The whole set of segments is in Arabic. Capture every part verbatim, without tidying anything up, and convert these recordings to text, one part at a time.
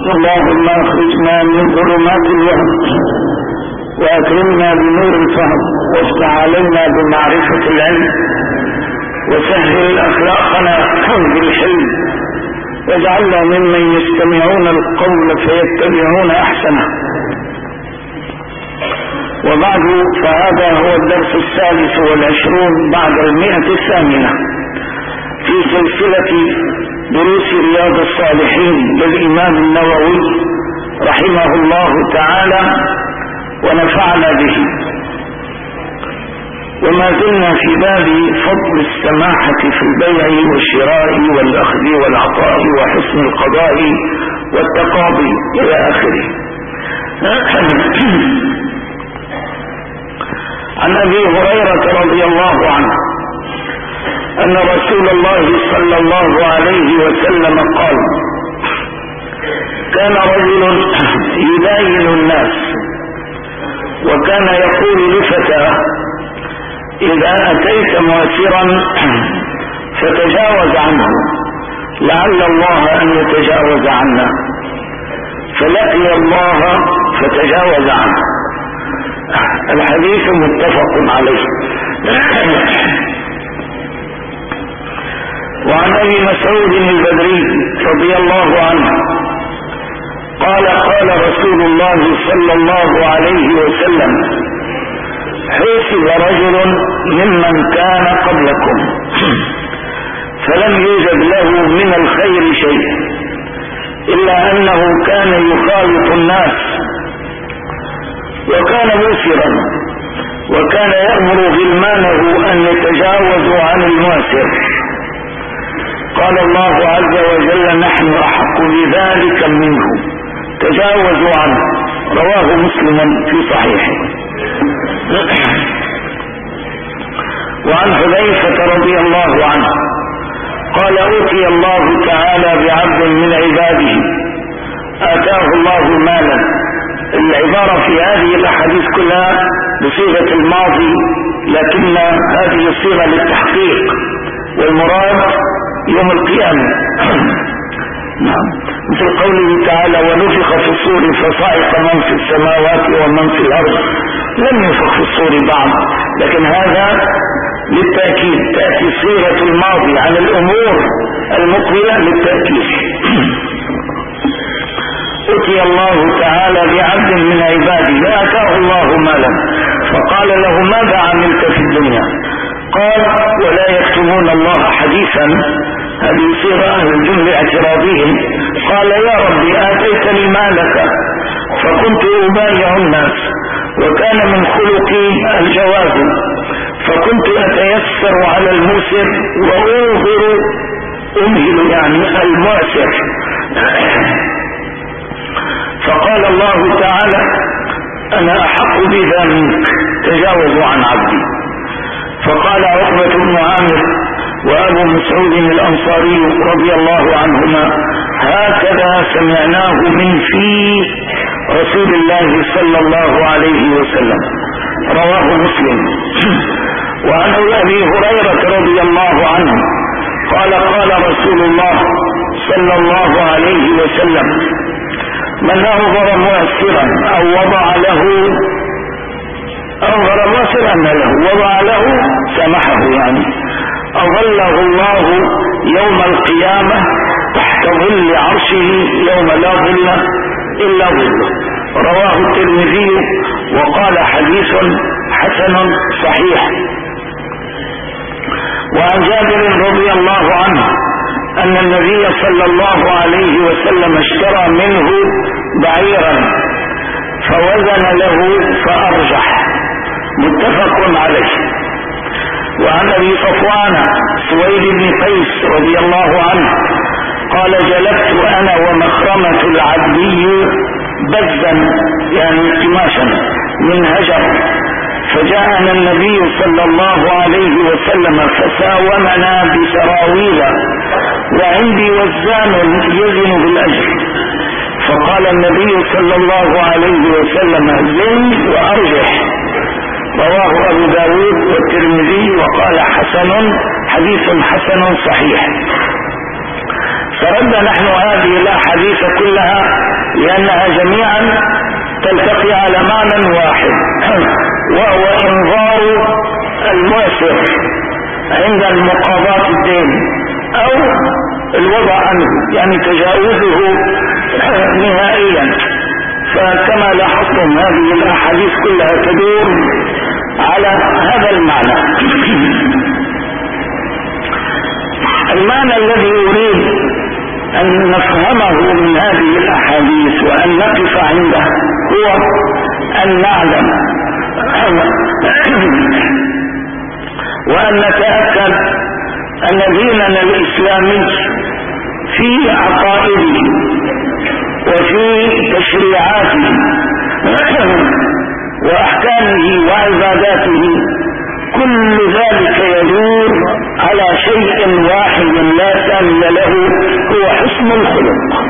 اللهم اخرجنا من ظلمات الوهم واكرمنا بنور الفهم وافتح علينا بمعرفة العلم وسهل اخلاقنا بالحلم واجعلنا ممن يستمعون القول فيتبعون احسنه. وبعد، فهذا هو الدرس الثالث والعشرون بعد المئة الثامنة في سلسلة دروس رياض الصالحين للإمام النووي رحمه الله تعالى ونفعنا به. وما زلنا في باب فضل السماحة في البيع والشراء والأخذ والعطاء وحسن القضاء والتقاضي إلى آخره. عن أبي هريرة رضي الله عنه أن رسول الله صلى الله عليه وسلم قال: كان رجل يداين الناس وكان يقول لفتاه: إذا أتيت معسرا فتجاوز عنه لعل الله أن يتجاوز عنا، فلقي الله فتجاوز عنه. الحديث متفق عليه. وعن أبي مسعود البدري رضي الله عنه قال: قال رسول الله صلى الله عليه وسلم: حسب رجل ممن كان قبلكم فلم يوجد له من الخير شيء إلا أنه كان يخالط الناس وكان موسرا وكان يأمر غلمانه أن يتجاوزوا عن الموسر. قال الله عز وجل: نحن أحق بذلك منه، تجاوزوا عنه. رواه مسلم في صحيحه. وعن حذيفة رضي الله عنه قال: أوتي الله تعالى بعبد من عباده آتاه الله مالا. العبارة في هذه الأحاديث كلها بصيغة الماضي، لكن هذه الصيغة للتحقيق، والمراد يوم القيامة. نعم، مثل قوله تعالى: ونفخ في الصور فصعق من في السماوات ومن في الأرض. لم ينفخ في الصور بعد، لكن هذا للتأكيد، تأتي صيغة الماضي عن الأمور المقبلة للتأكيد. أتي الله تعالى بعبد من عباده آتاه الله مالا فقال له: ماذا عملت في الدنيا؟ قال: ولا يكتمون الله حديثا. هذه صيغة أهل الجمل اعتراضهم. قال: يا ربي آتيتني مالك فكنت أبايع الناس وكان من خلقي الجواز، فكنت أتيسر على الموسر وأنظر أمهل يعني المعسر. فقال الله تعالى: أنا أحق بذا منك، تجاوزوا عن عبدي. فقال عقبة بن عامر وأبو مسعود الأنصاري رضي الله عنهما: هكذا سمعناه من في رسول الله صلى الله عليه وسلم. رواه مسلم. وعن أبي هريرة رضي الله عنه قال: قال رسول الله صلى الله عليه وسلم: من أنظر مؤثرا أو وضع له أنظر مؤثرا له وضع له سمحه، يعني أظله الله يوم القيامة تحت ظل عرشه يوم لا ظل إلا ظله. رواه الترمذي وقال: حديث حسن صحيح. وعن جابر رضي الله عنه أن النبي صلى الله عليه وسلم اشترى منه بعيرا فوزن له فأرجح. متفق عليه. وعن أبي صفوان سويد بن قيس رضي الله عنه قال: جلبت أنا ومخرمة العبدي بزا يعني قماشا من هجر، فجاءنا النبي صلى الله عليه وسلم فساومنا بسراويل وعندي وزان يزن بالأجر، فقال النبي صلى الله عليه وسلم: زن وأرجح. رواه أبو داود والترمذي وقال: حسن، حديث حسن صحيح. سردنا نحن هذه الأحاديث كلها لأنها جميعا تلتقي على معنى واحد، وهو إنظار المؤسر عند المقاضاة الدين أو الوضع عنه، يعني تجاوزه نهائيا. فكما لاحظتم هذه الأحاديث كلها تدور على هذا المعنى. المعنى الذي أريد أن نفهمه من هذه الأحاديث وأن نقف عنده هو أن نعلم وأن نتأكد أن ديننا الإسلامي في عقائده وفي تشريعاته وأحكامه وعباداته كل ذلك يدور على شيء واحد لا ثاني له، هو حسن الخلق.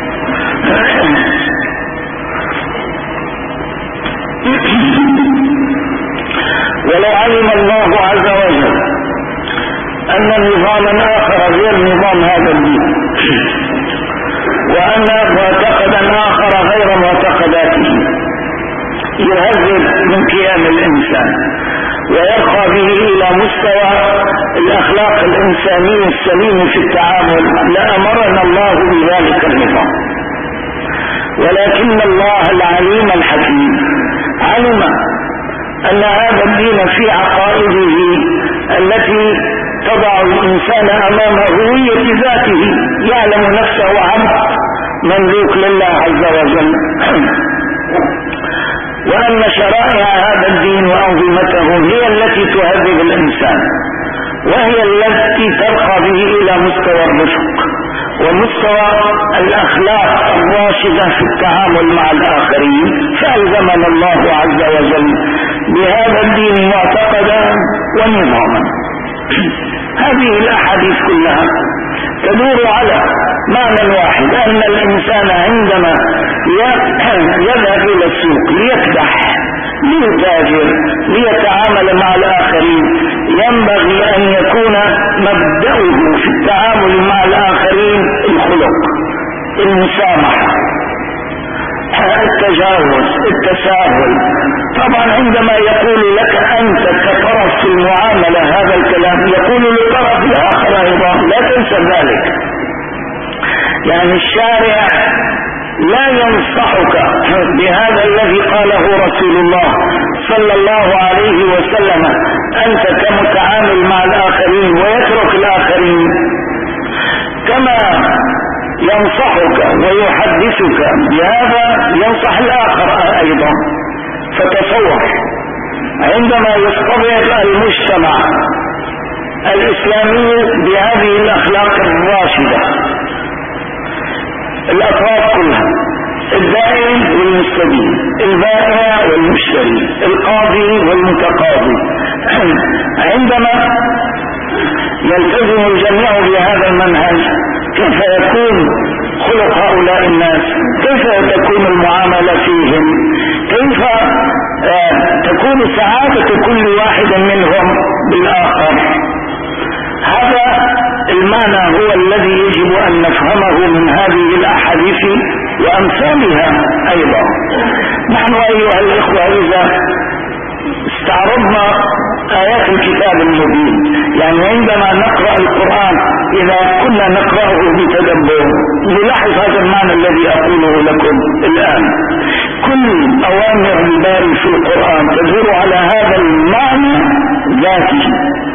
ولو علم الله عز وجل أن نظاما آخر غير نظام هذا الدين، وأن معتقدا آخر غير معتقداته يهذب من قيام الإنسان ويرقى به إلى مستوى الأخلاق الإنسانية السليمة في التعامل لأمرنا الله بذلك النظام. ولكن الله العليم الحكيم علم أن هذا الدين في عقائده التي تضع الإنسان أمام هوية ذاته يعلم نفسه عبد مملوك لله عز وجل، وأن شرائع هذا الدين وأنظمته هي التي تهذب الإنسان، وهي التي ترقى به إلى مستوى الرفق ومستوى الأخلاق الراشدة في التعامل مع الآخرين. فألزمنا الله عز وجل بهذا الدين معتقدا ونظاما. هذه الأحاديث كلها تدور على معنى واحد، أن الإنسان عندما يذهب إلى السوق ليكدح ليتاجر ليتعامل مع الآخرين ينبغي أن يكون مبدأه في التعامل مع الآخرين الخلق، المسامحة، التجاوز، التساهل. طبعا عندما يقول لك أنت كطرف في المعاملة هذا الكلام يقول للطرف الآخر أيضا، لا تنسى ذلك. يعني الشارع لا ينصحك بهذا الذي قاله رسول الله صلى الله عليه وسلم أنت كمتعامل مع الآخرين ويترك الآخرين، كما ينصحك ويحدثك بهذا ينصح الآخر أيضا. فتصور عندما يصطبع المجتمع الإسلامي بهذه الأخلاق الراشدة، الأطراف كلها، الدائن والمستدين، البائع والمشتري، القاضي والمتقاضي، عندما يلتزم الجميع بهذا المنهج كيف يكون خلق هؤلاء الناس؟ كيف تكون المعاملة فيهم؟ كيف آه تكون سعادة كل واحد منهم بالآخر؟ هذا المعنى هو الذي يجب أن نفهمه من هذه الأحاديث وأمثالها أيضا. نحن أيها الإخوة إذا استعرضنا آيات الكتاب المبين، يعني عندما نقرأ القرآن إذا كنا نقرأه بتدبر نلاحظ هذا المعنى الذي أقوله لكم الآن. كل أوامر الباري في القرآن تدور على هذا المعنى ذاته.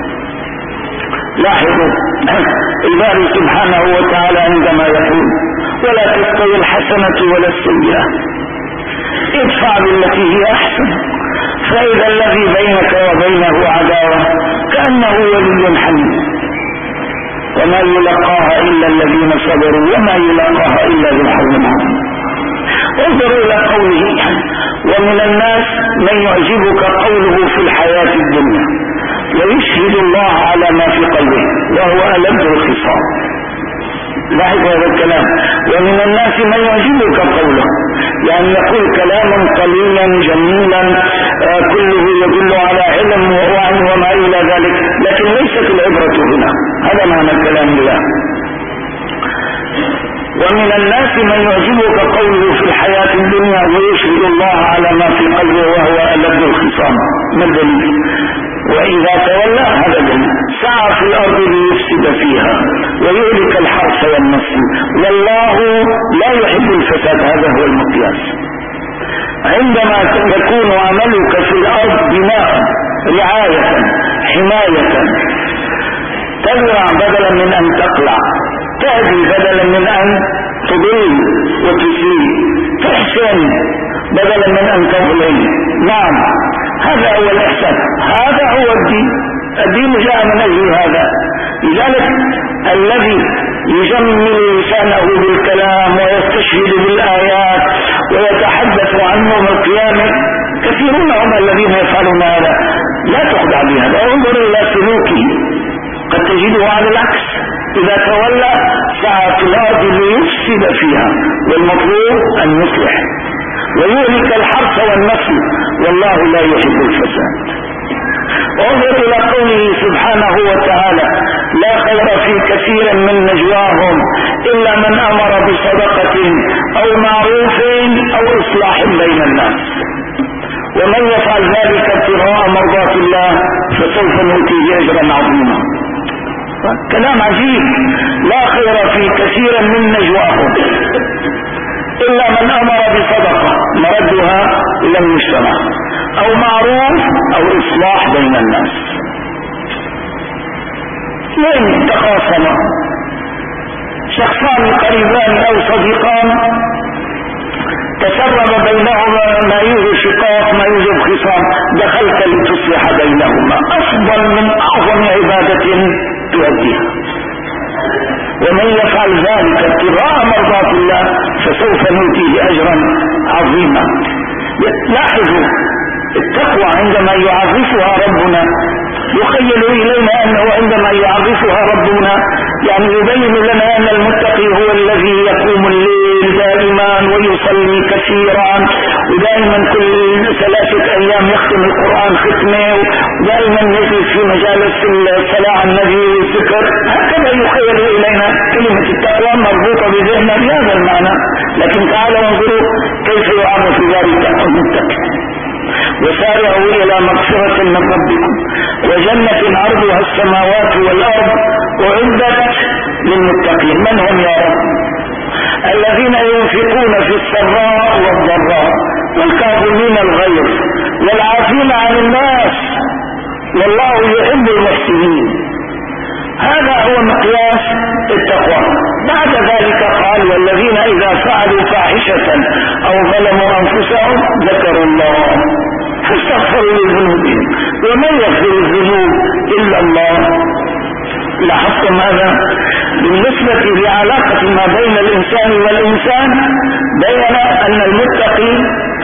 لاحظوا الباري سبحانه وتعالى عندما يقول ولا تستوي الحسنة ولا السيئة ادفع بالتي هي أحسن فإذا الذي بينك وبينه عداوة كأنه ولي حميم وما يلقاها إلا الذين صبروا وما يلقاها إلا ذو حظ عظيم. انظروا إلى قوله ومن الناس من يعجبك قوله في الحياة الدنيا ويشهد الله على ما في قلبه وهو ألد الخصام. لاحظ هذا الكلام، ومن الناس من يعجبك قوله، يعني يقول كلاما قليلا جميلا آه كله يدل على علم ووعي وما إلى ذلك، لكن ليست العبرة هنا. هذا معنى كلام الله. ومن الناس من يعجبك قوله في الحياة الدنيا ويشهد الله على ما في قلبه وهو ألد الخصام. ما الدليل؟ وإذا تولى هذا دليل. سعى في الأرض ليفسد فيها ويهلك الحرث والنسل والله لا يحب الفساد. هذا هو المقياس. عندما يكون عملك في الأرض بناء رعاية حماية، تزرع بدلا من أن تقلع، تهدي بدلا من أن تضل وتسيء، تحسن بدلا من أن تظلم. نعم، هذا هو الإحسان، هذا هو الدين. الدين جاء من أجل هذا. لذلك الذي يجمل لسانه بالكلام ويستشهد بالآيات ويتحدث عن يوم القيامة كثيرون هم الذين يفعلون هذا. لا تخدع بهذا، انظر إلى سلوكه، قد تجده على العكس. إذا تولى سعى في الأرض ليفسد فيها، والمطلوب أن يصلح ويهلك الحرث والنسل والله لا يحب الفساد. انظر إلى قوله سبحانه وتعالى: لا خير في كثير من نجواهم إلا من أمر بصدقة أو معروف أو إصلاح بين الناس ومن يفعل ذلك ابتغاء مرضات الله فسوف نؤتيه أجرا عظيما. كلام عجيب. لا خير في كثير من نجواهم إلا من أمر بصدقة مردها إلى المجتمع أو معروف أو إصلاح بين الناس. من تخاصم شخصان قريبان أو صديقان تسرب بينهما ما يوجد شقاق ما يوجد خصام، دخلت لتصلح بينهما، أفضل من أعظم عبادة تؤديها. ومن يفعل ذلك ابتغاء مرضات الله فسوف نؤتيه أجرا عظيما. لاحظوا التقوى عندما يعرفها ربنا يخيل إلينا أنه عندما يعرفها ربنا يعني يبين لنا أن المتقي هو الذي يقوم الليل دائما ويصلي كثيرا ودائما كل ثلاثة أيام يختم القرآن ختمه ودائما يجلس في مجالس الصلاة على النبي والذكر. هكذا يخيل إلينا كلمة التقوى مربوطة بذهننا بهذا المعنى. لكن تعالوا انظروا كيف يعرف ذلك المتقي: وسارعوا إلى مغفرة من ربكم وجنة عرضها السماوات والأرض أعدت للمتقين. من هم يا رب؟ الذين ينفقون في السراء والضراء والكاظمين الغيظ والعافين عن الناس والله يحب المحسنين. هذا هو مقياس التقوى. بعد ذلك قال: والذين إذا فعلوا فاحشة أو ظلموا أنفسهم ذكروا الله فاستغفروا لذنوبهم ومن يغفر الذنوب إلا الله. لاحظتم هذا؟ بالنسبة لعلاقة ما بين الإنسان والإنسان بين أن المتقين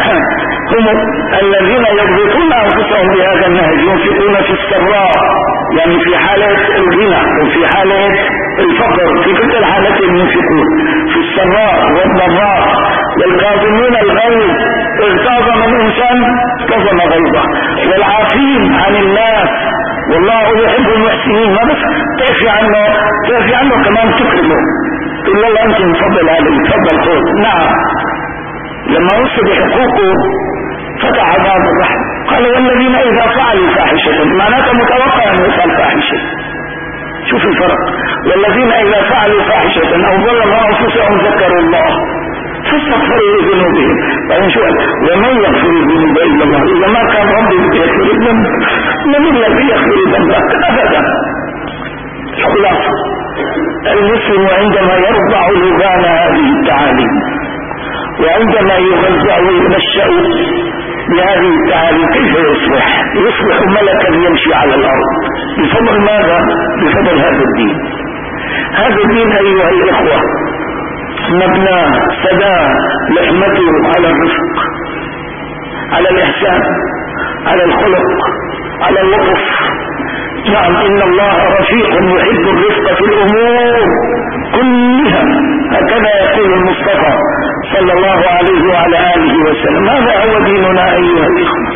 هم الذين يضبطون أنفسهم بهذا النهج، ينفقون في السراء يعني في حالة الغنى وفي حالة الفقر، في كل الحالتين ينفقون في السراء والضراء والكاظمين الغيظ. اغتاظ من الإنسان كظم غيظه والعافين عن الناس والله يحب المحسنين. ما بس تعفي عنه تعفي عنه كمان تكرمه، تقول له أنت مفضل عليه تفضل خذ. نعم، لما وصل بحقوقه فتح باب الرحمة. قال: والذين إذا فعلوا فاحشة، معناته متوقع أن يفعل فاحشة. شوف الفرق. والذين إذا فعلوا فاحشة أو ظلموا أنفسهم ذكروا الله فاستغفروا لذنوبهم. بعدين شو قال؟ ومن يغفر الذنوب إلا الله. إذا ما كان ربي يغفر الذنب من الذي يغفر ذنبك؟ أبدا. خلاص، المسلم عندما يرضع لبان هذه التعاليم وعندما يغذى وينشأ بهذه التعاليم كيف يصبح؟ يصبح ملكا يمشي على الأرض بفضل ماذا؟ بفضل هذا الدين. هذا الدين أيها الإخوة مبنى سدى لحمته على الرفق، على الإحسان، على الخلق، على اللطف. نعم، إن الله رفيق يحب الرفق في الأمور كلها، هكذا يقول المصطفى صلى الله عليه وعلى آله وسلم. هذا هو ديننا أيها الإخوة.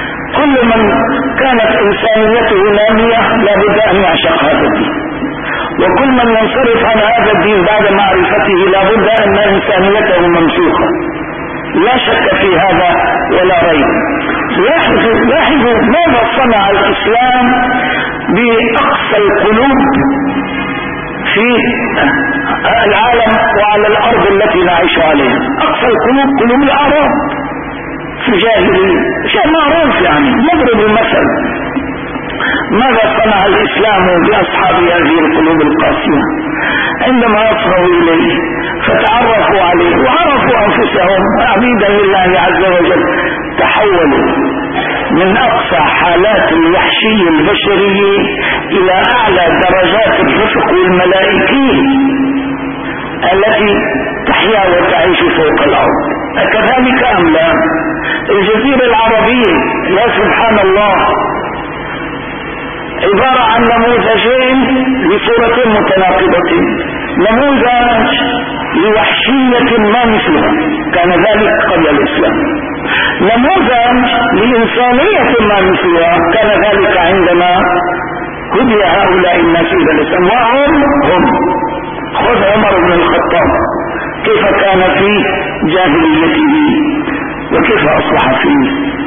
كل من كانت إنسانيته نامية لابد أن يعشق هذا الدين، وكل من ينصرف عن هذا الدين بعد معرفته لابد أن إنسانيته ممسوخة، لا شك في هذا ولا ريب. لاحظوا لاحظوا ماذا صنع الإسلام بأقصى القلوب في العالم وعلى الأرض التي نعيش عليها. أقصى القلوب قلوب الأعراب في الجاهلية، شيء معروف يعني، نضرب المثل. ماذا صنع الإسلام بأصحاب هذه القلوب القاسية؟ عندما أصغوا إليه فتعرفوا عليه وعرفوا أنفسهم عبيدا لله عز وجل، تحولوا من أقصى حالات الوحشي البشري إلى أعلى درجات الرفق الملائكي التي تحيا وتعيش فوق الأرض. أكذلك أم لا؟ الجزيرة العربية يا سبحان الله عبارة عن نموذجين لصورتين متناقضتين. نموذج لوحشية ما مثلها كان ذلك قبل الإسلام، نموذج لإنسانية ما مثلها كان ذلك عندما هدي هؤلاء الناس إلى الإسلام. وهم هم خذ عمر بن الخطاب كيف كان في جاهليته وكيف أصبح في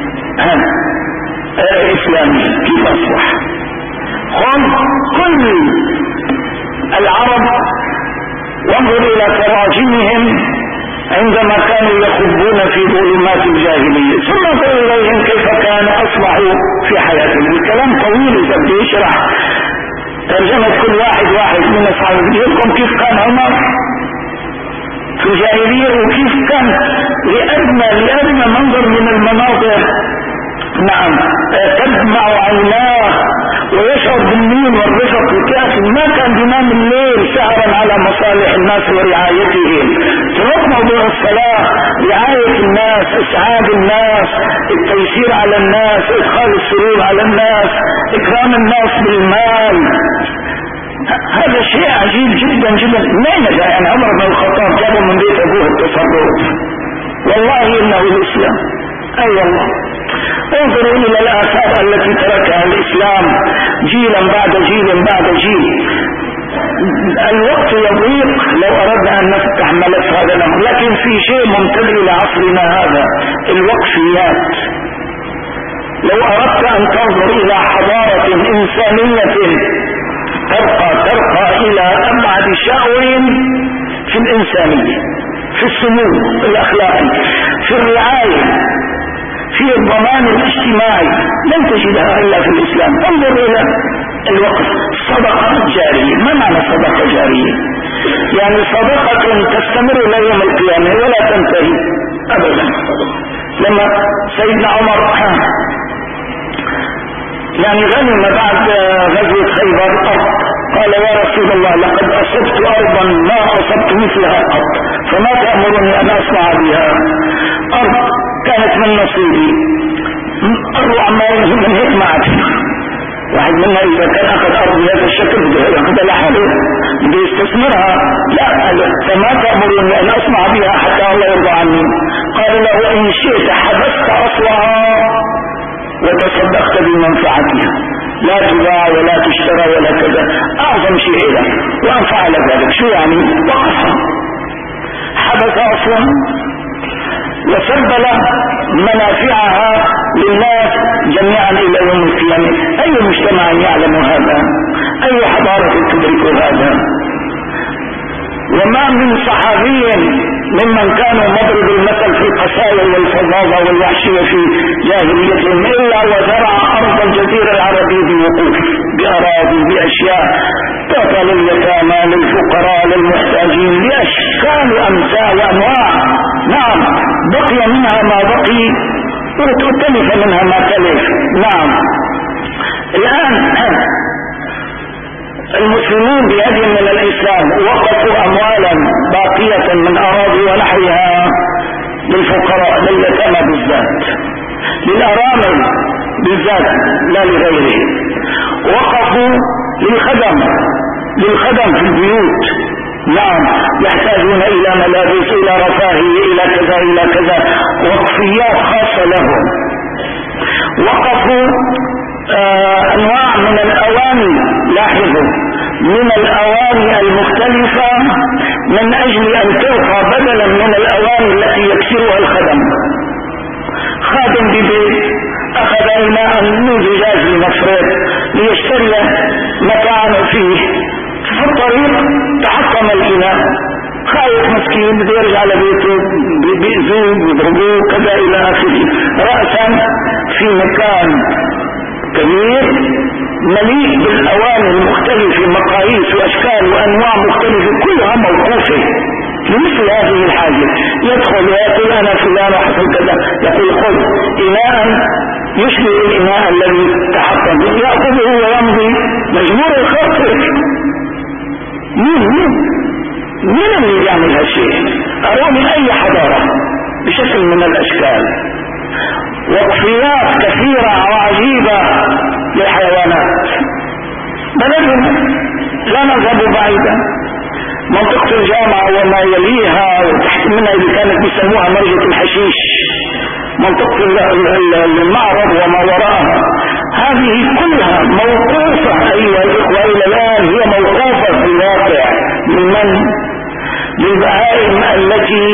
إسلامه، كيف أصبح. خذ كل العرب وانظر إلى تراجمهم عندما كانوا يخبون في ظلمات الجاهلية، ثم انظر إليهم كيف كان أصبحوا في حياتهم. الكلام طويل إذا بدي يشرح ترجمة كل واحد واحد من أصحابه. بدي لكم كيف كان عمر في الجاهلية وكيف كان لأدنى لأدنى منظر من المناظر نعم تدمع عيناه ويشعر بالمين والرفق الكافي. ما كان بينام الليل سهرا على مصالح الناس ورعايتهم. ترك موضوع الصلاة، رعاية الناس، اسعاد الناس، التيسير على الناس، ادخال السرور على الناس، اكرام الناس بالمال. هذا شيء عجيب جدا جدا. مين جاء يعني عمر بن الخطاب جابوا من بيت ابوه التصرف؟ والله انه الاسلام. اي أيوة والله. انظروا الى الاثار التي تركها الاسلام جيلا بعد جيل بعد جيل. الوقت يضيق لو اردنا ان نفتح ملف هذا الامر، لكن في شيء ممتد الى عصرنا هذا، الوقفيات. لو اردت ان تنظر الى حضارة انسانية ترقى ترقى الى ابعد شأو في الانسانية، في السمو الاخلاقي، في الرعاية، في الضمان الاجتماعي، لن تجدها الا في الاسلام. انظر الى الوقف. صدقة جارية. ما معنى صدقة جارية؟ يعني صدقة تستمر الى يوم القيامة ولا تنتهي ابدا. لما سيدنا عمر يعني غنم بعد غزوة خيبر أرض، قال يا رسول الله لقد أصبت أرضا ما أصبت مثلها قط، فما تأمرني أن أصنع بها؟ أرض كانت من نصيبي، أروع ما يلزم من هيك معك. واحد منا إذا كان أخذ أرض بهذا الشكل بده يأخذها لحاله، بده يستثمرها. لا، فما تأمرني أن أصنع بها حتى الله يرضى عني؟ قال له إن شئت حبست أصلها وتصدقت بمنفعتها، لا تباع ولا تشترى ولا كذا. أعظم شيء لك وأن فعل ذلك. شو يعني؟ وقفها، حبس أصلا وسبل منافعها للناس جميعا إلى يوم القيامة. أي مجتمع يعلم هذا؟ أي حضارة تدرك هذا؟ وما من صحابي ممن كانوا مضرب المثل في القساوة والفظاظة والوحشية في جاهليتهم إلا وزرع أرض الجزيرة العربية بوقوف، بأراضي، بأشياء تعطى لليتامى، للفقراء، للمحتاجين، بأشكال وأمثال وأنواع. نعم، بقي منها ما بقي وتلف منها ما تلف. نعم. الآن المسلمون بهدي من الإسلام وقفوا أموالا باقية من أراضي ونحوها للفقراء، لليتامى بالذات، للأرامل بالذات لا لغيره. وقفوا للخدم للخدم في البيوت. نعم، يحتاجون إلى ملابس، إلى رفاهية، إلى كذا إلى كذا، وقفيات خاصة لهم. وقفوا آه انواع من الاواني، لاحظوا، من الاواني المختلفة من اجل ان تلقى بدلا من الاواني التي يكسرها الخدم. خادم ببيت اخذ اناء من زجاج لنفرد ليشتري متاعا فيه، في الطريق تحطم الاناء، خايف مسكين بده يرجع لبيته، بيأذوه بيضربوه كذا الى اخره، رأسا في مكان كبير مليء بالاواني المختلفة، مقاييس واشكال وانواع مختلفة كلها موقوفة لمثل هذه الحاجة. يدخل ويقول انا فلان وحصل كذا، يقول خذ اناء يشبه الاناء الذي تحطم، يأخذه ويمضي مجبور الخاطر. مين مين مين اللي يعمل هالشيء؟ اروني اي حضارة بشكل من الاشكال. وقفيات كثيرة وعجيبة للحيوانات. بلدنا لا نذهب بعيدا، منطقة الجامعة وما يليها وتحت منها اللي كانت بيسموها مرجة الحشيش، منطقة المعرض وما وراءها، هذه كلها موقوفة ايها الاخوة الى الان، هي موقوفة في الواقع لمن؟ للبهائم التي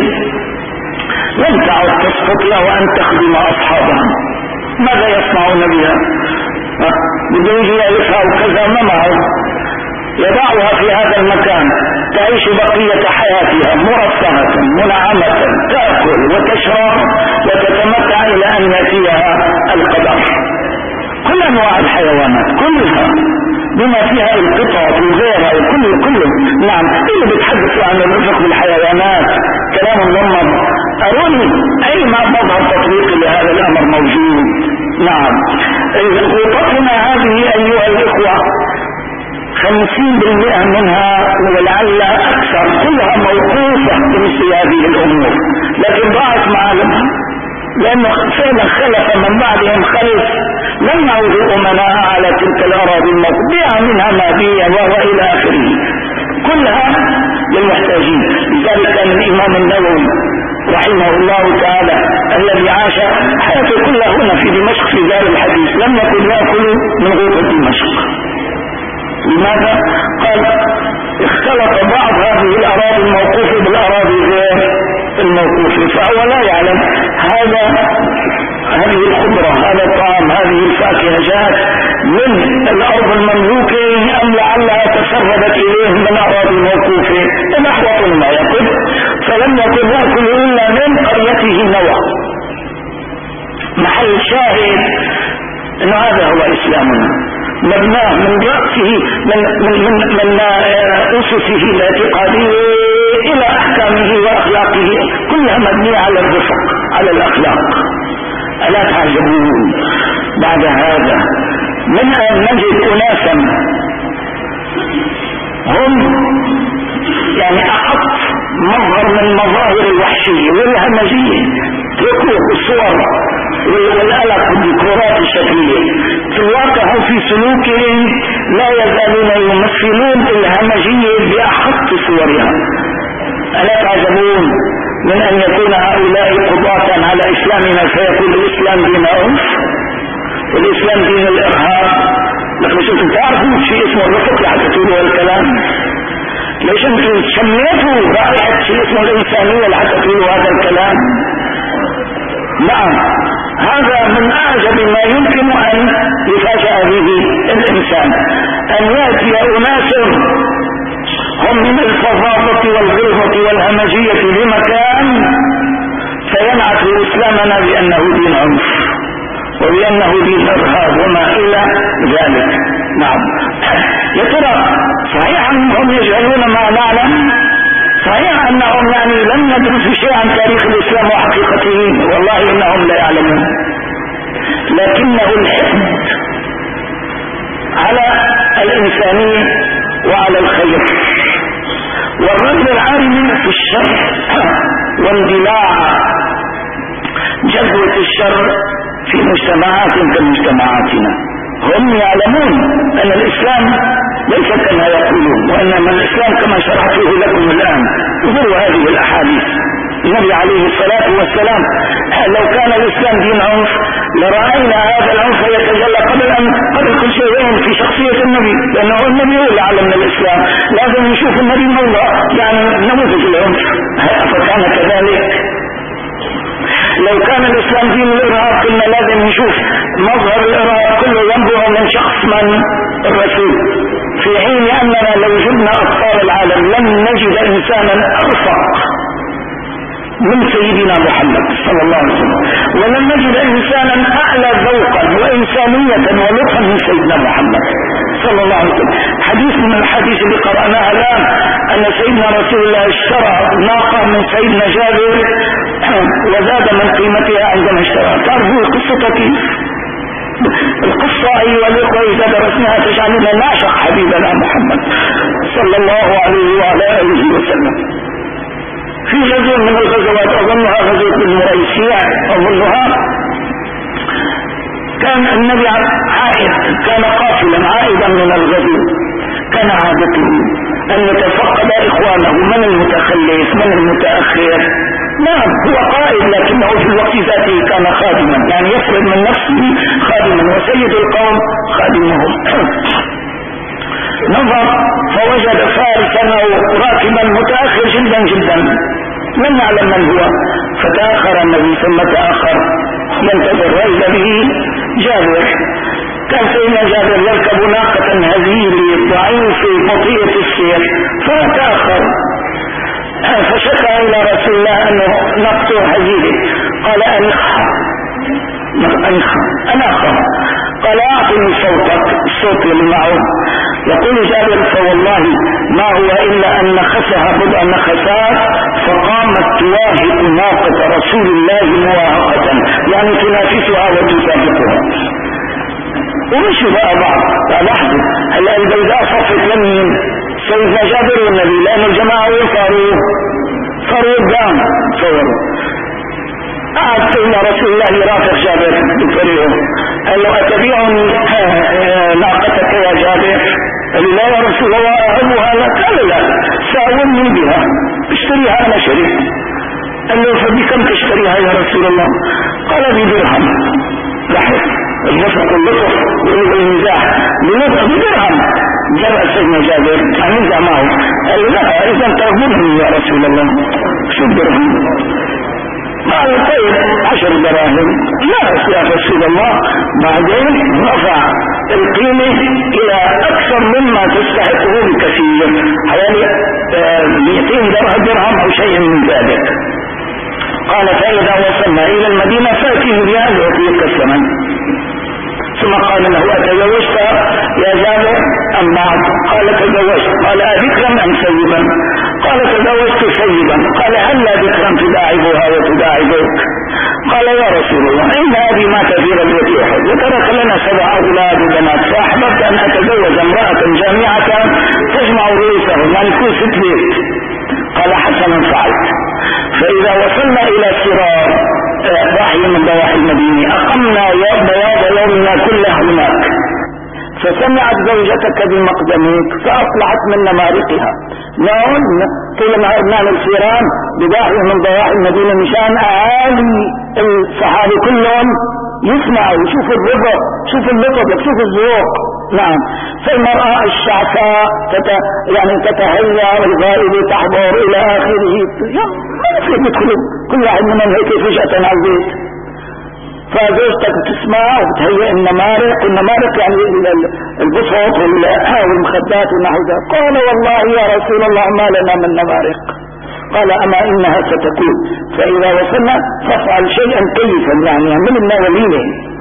لم تعد تستطيع ان تخدم اصحابها. ماذا يصنعون بها؟ بده يجي يلفها وكذا، ما معه، يضعها في هذا المكان تعيش بقية حياتها مرفهة منعمة، تأكل وتشرب وتتمتع الى ان يأتيها القدر. كل انواع الحيوانات كلها بما فيها القطط وغيرها وكل كله. نعم، اللي بتحدثوا عن الرفق بالحيوانات كلام منظم، اروني اي ما مظهر تطبيقي لهذا الامر موجود. نعم، خطتنا هذه ايها الاخوة خمسين بالمئة منها ولعل اكثر كلها موقوفة بمثل هذه الامور، لكن ضاعت معالمها لانه فعلا خلف من بعدهم خلف لم يعودوا امناء على تلك الاراضي المطبيعة منها ماديا وهو الى اخره، كلها للمحتاجين. لذلك كان الامام النووي رحمه الله تعالى الذي عاش حياته كلها هنا في دمشق في دار الحديث لم يكن يأكل من غوطة دمشق. لماذا؟ قال اختلط بعض هذه الاراضي الموقوفة بالاراضي غير الموقوفة، فهو لا يعلم هذا هذه الخضرة هذا الطعام هذه الفاكهة جاءت من الارض المملوكة ام لعلها تسربت اليه من اراضي موقوفة. الاحوط ما يقول فلم يكن يأكل الا من قريته نوى. محل شاهد انه هذا هو اسلامنا، مبناه من رأسه من من من, من أسسه الاعتقادية إلى أحكامه وأخلاقه كلها مبنية على الرفق على الأخلاق. ألا تعجبون بعد هذا من أن نجد أناسا هم يعني أحط مظهر من مظاهر الوحشية والهمجية، تركوا الصور والألق والديكورات الشكلية، في الواقع في سلوكهم لا يزالون يمثلون الهمجية بأحط صورها. ألا تعجبون من أن يكون هؤلاء قضاة على إسلامنا فيقول الإسلام دين عنف والإسلام دين الإرهاب؟ لكن مش انتم تعرفوا شيء اسمه الرفق لحتى تقولوا هالكلام؟ ليش انتم سميتوا رائحة شيء اسمه الإنسانية لحتى تقولوا هذا الكلام؟ نعم، هذا من أعجب ما يمكن أن يفاجأ به الإنسان، أن يأتي أناس هم من الفظاظة والغلظة والهمجية لمكان فينعت إسلامنا بأنه دين عنف وبأنه دين إرهاب وما إلى ذلك. نعم، يا ترى صحيح أنهم يجهلون ما نعلم؟ صحيح أنهم يعني لم ندرسوا شيء عن تاريخ الإسلام وحقيقته؟ والله إنهم لا يعلمون، لكنه الحقد على الإنسانية وعلى الخير والرجل العارم في الشر واندلاع جذوة الشر في مجتمعات كمجتمعاتنا. هم يعلمون أن الإسلام ليس كما يقولون، وإنما الإسلام كما شرحته لكم الآن. انظروا هذه الأحاديث النبي عليه الصلاة والسلام لو كان الإسلام دين عنف لرأينا هذا العنف يتجلى قبل أن قبل كل شيء في شخصية النبي، لأنه النبي هو اللي علمنا الإسلام، لازم نشوف النبي موضع يعني نموذج العنف. فكان كذلك. لو كان الإسلام دين الإرهاب كنا لازم نشوف مظهر الإرهاب كله ينبع من شخص من الرسول، في حين أننا لو جبنا أطفال العالم لن نجد إنسانا أرفق من سيدنا محمد صلى الله عليه وسلم، ولن نجد إنسانا أعلى ذوقا وإنسانية ولطفا من سيدنا محمد صلى الله عليه وسلم. حديث من الحديث اللي قرأناها الآن أن سيدنا رسول الله اشترى ناقة من سيدنا جابر وزاد من قيمتها عندما اشترى. تعرفوا قصة كيف؟ القصة أيها الإخوة إذا درسناها تجعلنا نعشق حبيبنا محمد صلى الله عليه وعلى آله وسلم. في غزوة من الغزوات أظنها غزوة المريسيع أظنها، كان النبي عائد، كان قافلا عائدا من الغزو، كان عادته أن يتفقد إخوانه من المتخلف من المتأخر. نعم هو قائد لكنه في الوقت ذاته كان خادما، يعني يفرض من نفسه خادما وسيد القوم خادمهم. نظر فوجد فارسا راكبا متأخر جدا جدا لم نعلم من هو، فتأخر النبي ثم تأخر ينتظر وإذا به جابر. كان سيدنا جابر يركب ناقة هزيلة ضعيفة بطيئة السير فتأخر، فشكى إلى رسول الله أنه ناقته هزيلة، قال أنخها أنخها قال أعطني صوتك، الصوت اللي معه. يقول جابر فوالله ما هو إلا أن نخسها بضع نخسات فقامت تواهق ناقة رسول الله مواهقة، يعني تنافسها وتسابقها. ومشوا بقى بعض. لاحظوا هلا البيضاء صفت لمين؟ سيدنا جابر والنبي، لأن الجماعة صاروا صاروا قدام صوروا. قعد سيدنا رسول الله يرافق جابر بطريقه، قال له أتبيعني ناقتك يا جابر؟ قال لا يا رسول الله أهبها لك. قال لا سأولني بها اشتريها أنا شريك. قال له فبكم تشتريها يا رسول الله؟ قال بدرهم. لاحظ الرفق واللطف والمزاح بدرهم. جرى سيدنا جابر كان ينزع معه، قال لا إذا ترغبني يا رسول الله شو الدرهم؟ قال طيب عشر دراهم. لا يا رسول الله. بعدين رفع القيمة إلى أكثر مما تستحقه بكثير، حوالي مئتين درهم أو شيء من ذلك. قال فإذا وصلنا إلى المدينة فأتيه بها ليعطيك الثمن. ثم قال له أتزوجت يا جابر أم بعد؟ قال تزوجت. قال أذكرا أم سيبا؟ قال تزوجت سيبا. قال هلا ذكرا تداعبها وتداعبك؟ قال يا رسول الله إن أبي مات في غزوة أحد وترك لنا سبع أولاد وبنات، فأحببت أن أتزوج امرأة جامعة تجمع رؤوسهم، يعني كل ست بيت. قال حسنا فعلت. فإذا وصلنا إلى سرار ضاحي من ضواحي المدينة أقمنا بياض يومنا كله هناك، فسمعت زوجتك بمقدمك فأطلعت من نمارقها. نعم طول النهار نعمل سيران بضاحي من ضواحي المدينة مشان أعالي الصحابة كلهم يسمعوا، شوف الرضا، شوف اللطف، شوف الذوق. نعم فالمرأة الشعفاء تت... يعني تتهيأ والغائبة تحضر إلى آخره، ما في يدخلوا كل واحد منهم هيك فجأة على البيت. فزوجتك تسمع وتهيئ النمارق، والنمارق يعني البسط والمخدات ونحو ذلك. قال والله يا رسول الله ما لنا من نمارق. قال أما إنها ستكون، فإذا وصلنا فافعل شيئا كيفا، يعني من الناولين.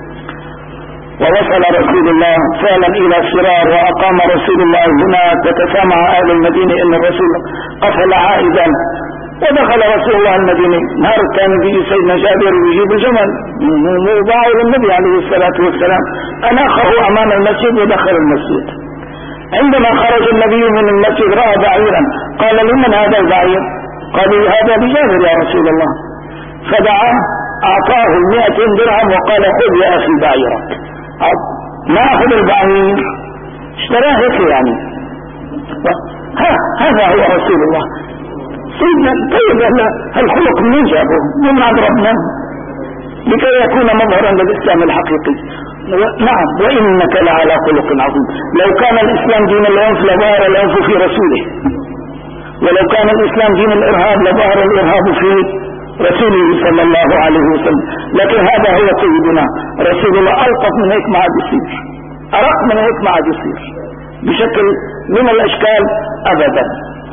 ووصل رسول الله فعلا إلى سرار، وأقام رسول الله هناك، وتسامع أهل المدينة إن الرسول قفل عائدا. ودخل رسول الله المدينة. نهار كان به سيدنا جابر يجيب الجمل وضعه للنبي عليه الصلاة والسلام، أناخه أمام المسجد ودخل المسجد. عندما خرج النبي من المسجد رأى بعيرا، قال لمن هذا البعير؟ قالوا هذا بجابر يا رسول الله. فدعا أعطاه مئتين درهم وقال خذ يا أخي بعيرك. ما أخذ البعير، اشتراه هيك يعني. ها هذا هو رسول الله. سيدنا طيب هالخلق من جابه؟ من عند ربنا لكي يكون مظهرا للإسلام الحقيقي. نعم، وإنك لعلى خلق عظيم. لو كان الإسلام دين العنف لظهر العنف في رسوله، ولو كان الإسلام دين الإرهاب لظهر الإرهاب في رسوله صلى الله عليه وسلم. لكن هذا هو سيدنا رسول الله. ألطف من هيك ما عاد يصير، أرق من هيك ما عاد يصير بشكل من الأشكال أبدا.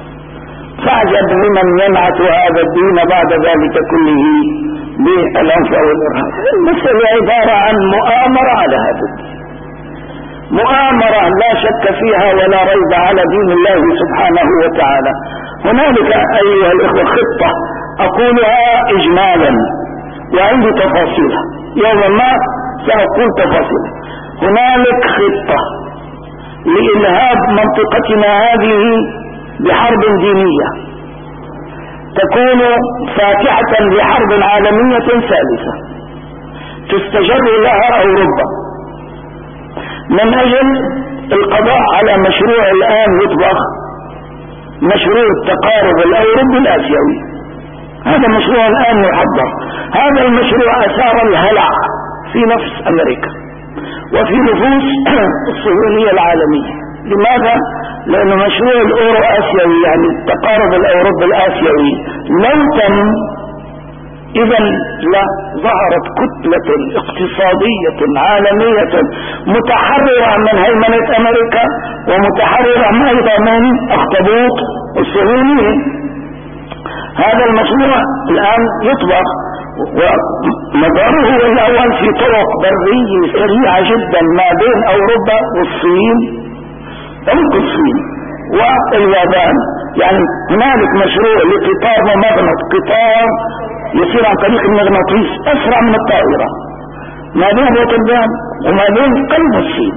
فاعجب لمن ينعت هذا الدين بعد ذلك كله بالعنف أو الإرهاب. المسألة عبارة عن مؤامرة على هذا الدين، مؤامرة لا شك فيها ولا ريب على دين الله سبحانه وتعالى. هنالك أيها الإخوة خطة أقولها إجمالا وعندي تفاصيلها، يوما ما سأقول تفاصيلها. هنالك خطة لإلهاب منطقتنا هذه بحرب دينية تكون فاتحة لحرب عالمية ثالثة تستجر لها أوروبا من أجل القضاء على مشروع الآن يطبخ، مشروع التقارب الأوروبي الآسيوي. هذا مشروع الآن يحضر. هذا المشروع أثار الهلع في نفس أمريكا وفي نفوس الصهيونية العالمية. لماذا؟ لأن مشروع الأورو آسيوي يعني التقارب الأوروبي الآسيوي لو تم إذا لظهرت كتلة اقتصادية عالمية متحررة من هيمنة أمريكا ومتحررة أيضا من أخطبوط الصهيونية. هذا المشروع الآن يطبخ ومداره الأول في طرق برية سريعة جدا ما بين أوروبا والصين عمق الصين واليابان. يعني هنالك مشروع لقطار ممغنط، قطار يصير عن طريق المغناطيس أسرع من الطائرة ما بين روتردام وما بين قلب الصين.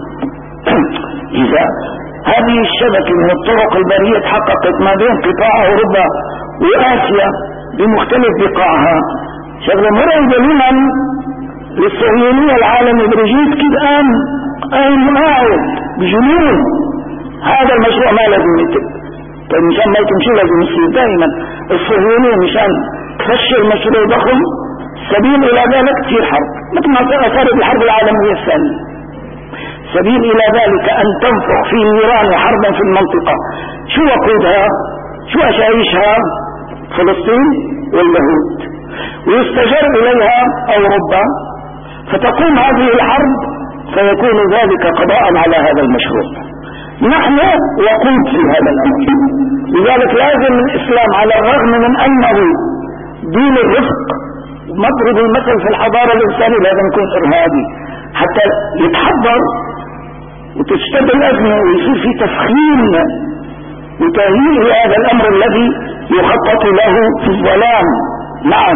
إذا هذه الشبكة من الطرق البرية تحققت ما بين قطاع أوروبا وآسيا بمختلف بقاعها، شغلة مرعبة لمن؟ للصهيونية العالمي بريجيتسكي الآن أين قاعد بجنون. هذا المشروع ما لازم يتم. طيب مشان ما يتم شو لازم يصير؟ دائما الصهيونية مشان تفشل مشروع ضخم سبيل إلى ذلك تصير حرب، مثل ما صارت الحرب العالمية الثانية. سبيل إلى ذلك أن تنفخ في نيران حربا في المنطقة. شو وقودها؟ شو أشايشها؟ فلسطين واليهود، ويستجر إليها أوروبا فتقوم هذه الحرب فيكون ذلك قضاء على هذا المشروع. نحن وقود في هذا الأمر. لذلك لازم الإسلام على الرغم من أنه دين الرفق مضرب المثل في الحضارة الإنسانية لازم يكون إرهابي حتى يتحضر وتشتد الأزمة ويصير في تسخين وتهيئ هذا الأمر الذي يخطط له في الظلام. نعم،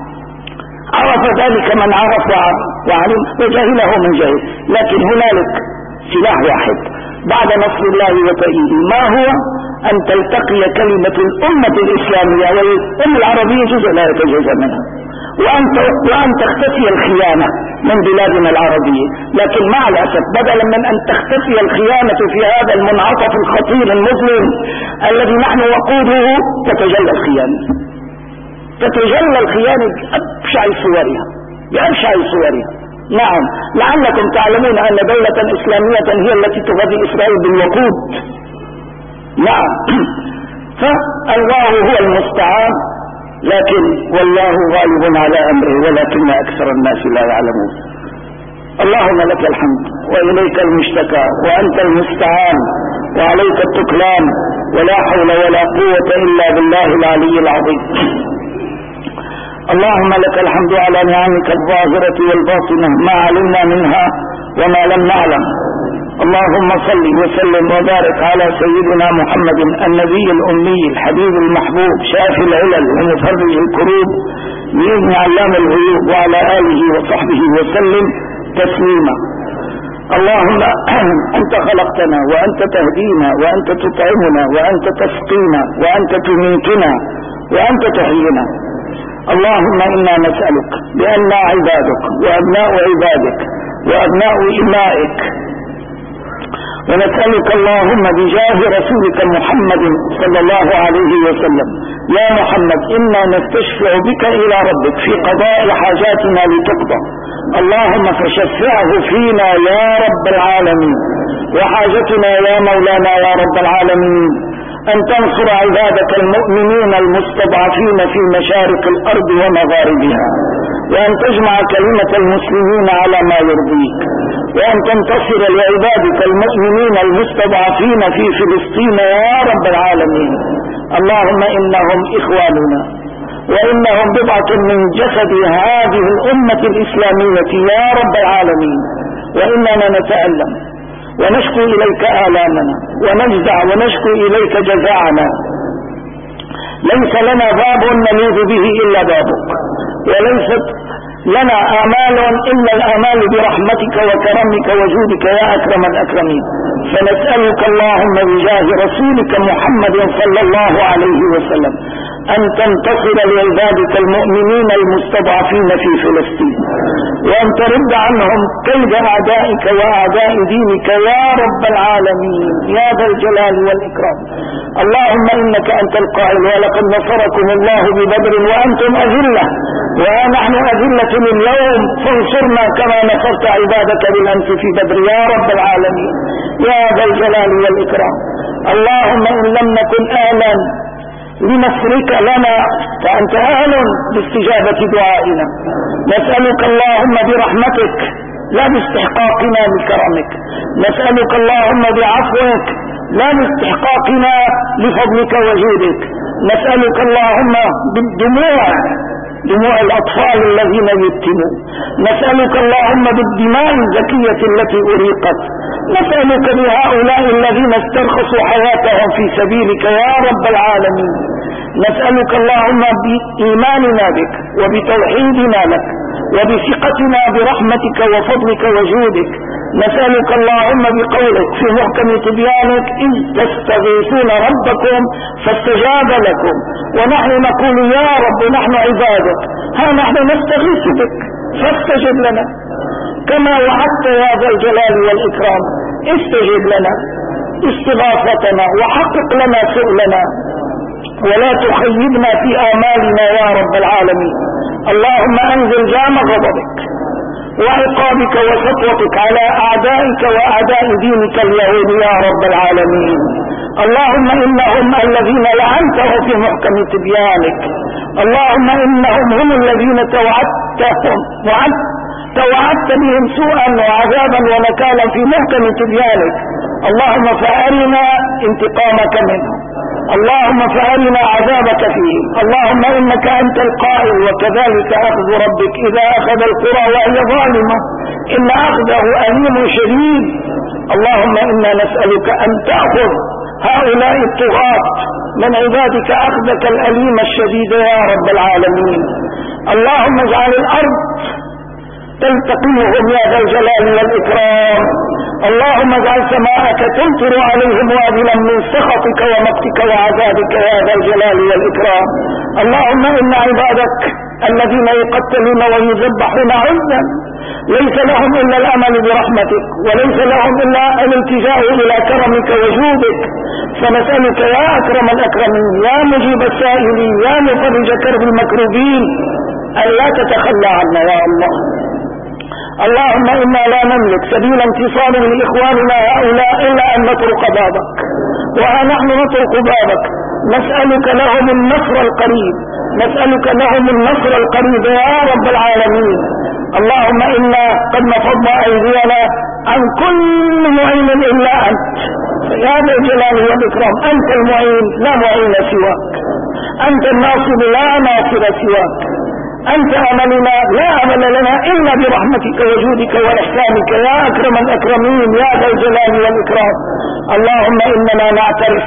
عرف ذلك من عرف وعلم وجهله من جهل. لكن هنالك سلاح واحد بعد نصر الله وتأييده، ما هو؟ أن تلتقي كلمة الأمة الإسلامية والأمة العربية جزء لا يتجزأ منها، وأن وأن تختفي الخيانة من بلادنا العربية. لكن مع الأسف بدلا من أن تختفي الخيانة في هذا المنعطف الخطير المظلم الذي نحن وقوده، تتجلى الخيانة تتجلى الخيانة بأبشع صورها بأبشع صورها. نعم، لعلكم تعلمون أن دولة إسلامية هي التي تغذي إسرائيل بالوقود. نعم، فالله هو المستعان، لكن والله غالب على أمره ولكن أكثر الناس لا يعلمون. اللهم لك الحمد وإليك المشتكى وأنت المستعان وعليك التكلان، ولا حول ولا قوة إلا بالله العلي العظيم. اللهم لك الحمد على نعمك الظاهرة والباطنة ما علمنا منها وما لم نعلم. اللهم صل وسلم وبارك على سيدنا محمد النبي الأمي الحبيب المحبوب شافي العلل ومفرج الكروب بإذن علام الغيوب وعلى آله وصحبه وسلم تسليما. اللهم أنت خلقتنا وأنت تهدينا وأنت تطعمنا وأنت تسقينا وأنت تميتنا وأنت تحيينا. اللهم إنا نسألك بأننا عبادك وأبناء عبادك وأبناء إمائك ونسألك اللهم بجاه رسولك محمد صلى الله عليه وسلم: يا محمد إنا نستشفع بك إلى ربك في قضاء حاجاتنا لتقضى، اللهم فشفعه فينا يا رب العالمين. وحاجتنا يا مولانا يا رب العالمين أن تنصر عبادك المؤمنين المستضعفين في مشارق الأرض ومغاربها، وأن تجمع كلمة المسلمين على ما يرضيك، وأن تنتصر لعبادك المؤمنين المستضعفين في فلسطين يا رب العالمين. اللهم إنهم إخواننا، وإنهم بضعة من جسد هذه الأمة الإسلامية يا رب العالمين، وإننا نتألم ونشكو إليك آلامنا ونجزع ونشكو إليك جزاعنا. ليس لنا باب نلوذ به إلا بابك، وليست لنا آمال إلا الآمال برحمتك وكرمك وجودك يا أكرم الأكرمين. فنسألك اللهم بجاه رسولك محمد صلى الله عليه وسلم أن تنتصر لعبادك المؤمنين المستضعفين في فلسطين، وأن ترد عنهم كيد أعدائك وأعداء دينك يا رب العالمين يا ذا الجلال والإكرام. اللهم إنك أنت القائل: ولقد نصركم الله ببدر وأنتم أذلة ونحن أذلة اليوم فانصرنا كما نصرت عبادك بالأمس في بدر يا رب العالمين يا ذا الجلال والإكرام. اللهم إن لم نكن أهلا لنصرك لنا فأنت أهل باستجابة دعائنا. نسألك اللهم برحمتك لا باستحقاقنا بكرمك، نسألك اللهم بعفوك لا باستحقاقنا لفضلك وجودك، نسألك اللهم بالدموع، دموع الأطفال الذين يتموا، نسألك اللهم بالدماء الزكية التي أريقت، نسألك بهؤلاء الذين استرخصوا حياتهم في سبيلك يا رب العالمين، نسألك اللهم بإيماننا بك وبتوحيدنا لك وبثقتنا برحمتك وفضلك وجودك، نسألك اللهم بقولك في محكم تبيانك: إذ تستغيثون ربكم فاستجاب لكم، ونحن نقول يا رب نحن عبادك، ها نحن نستغيث بك فاستجب لنا كما وعدت يا ذا الجلال والإكرام. استجب لنا استغاثتنا وحقق لنا سؤلنا ولا تخيبنا في آمالنا يا رب العالمين. اللهم أنزل جام غضبك وعقابك وسطوتك على أعدائك وأعداء دينك اليهود يا رب العالمين. اللهم إنهم الذين لعنتهم في محكم تبيانك، اللهم إنهم هم الذين توعدتهم وعدت توعدت بهم سوءا وعذابا ونكالا في محكم تبيانك. اللهم فأرنا انتقامك منهم، اللهم فأرنا عذابك فيه. اللهم إنك أنت القائل: وكذلك أخذ ربك إذا أخذ القرى وهي ظالمة إن أخذه أليم شديد. اللهم إنا نسألك أن تأخذ هؤلاء الطغاة من عبادك أخذك الأليم الشديد يا رب العالمين. اللهم اجعل الأرض تلتقمهم يا ذا الجلال والإكرام. اللهم اجعل سماءك تمطر عليهم وابلا من سخطك ومقتك وعذابك يا ذا الجلال والإكرام. اللهم إن عبادك الذين يقتلون ويذبحون عزا ليس لهم إلا الأمل برحمتك، وليس لهم إلا الالتجاء إلى كرمك وجودك، فنسألك يا أكرم الأكرمين يا مجيب السائلين يا مفرج كرب المكروبين أن لا تتخلى عنا يا الله. اللهم إنا لا نملك سبيل انتصار لإخواننا هؤلاء إلا أن نطرق بابك، ونحن نطرق بابك نسألك لهم النصر القريب، نسألك لهم النصر القريب يا رب العالمين. اللهم إنا قد نفضنا أيدينا عن كل معين إلا أنت يا ذا الجلال والإكرام. أنت المعين لا معين سواك، أنت الناصر لا ناصر سواك، أنت أملنا لا أمل لنا إلا برحمتك وجودك وإحسانك يا أكرم الأكرمين يا ذا الجلال والإكرام. اللهم إننا نعترف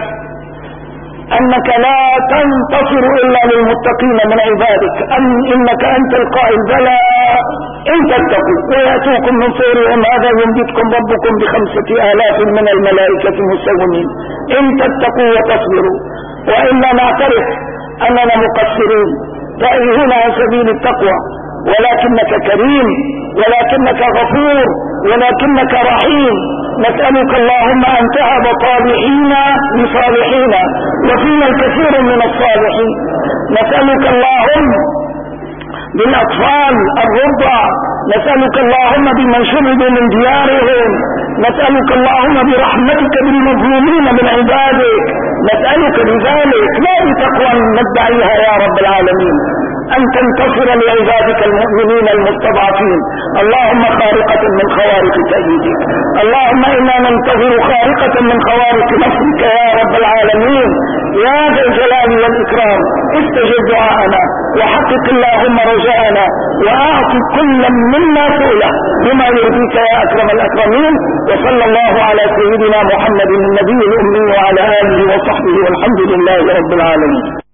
أنك لا تنتصر إلا للمتقين من عبادك، أن إنك أنت القائل: بلى إن تتقوا ويأتوكم من فورهم هذا يمددكم ربكم بخمسة آلاف من الملائكة مسومين إن تتقوا وتصبروا. وإنا نعترف أننا مقصرين تائهون عن سبيل التقوى، ولكنك كريم ولكنك غفور ولكنك رحيم، نسألك اللهم أن تهب طالحين لصالحين وفينا الكثير من الصالحين. نسألك اللهم بالأطفال الرضع، نسألك اللهم بمن شردوا من ديارهم، نسألك اللهم برحمتك بالمظلومين من عبادك، نسألك بذلك لا بتقوى ندعيها يا رب العالمين أن تنتصر لعبادك المؤمنين المستضعفين. اللهم خارقة من خوارق تأييدك، اللهم إنا ننتظر خارقة من خوارق نصرك يا رب العالمين يا ذا الجلال والإكرام. استجب دعاءنا وحقق اللهم رجاءنا وأعط كل منا سؤله بما يرضيك يا أكرم الأكرمين. وصلى الله على سيدنا محمد النبي الأمي وعلى آله وصحبه والحمد لله رب العالمين.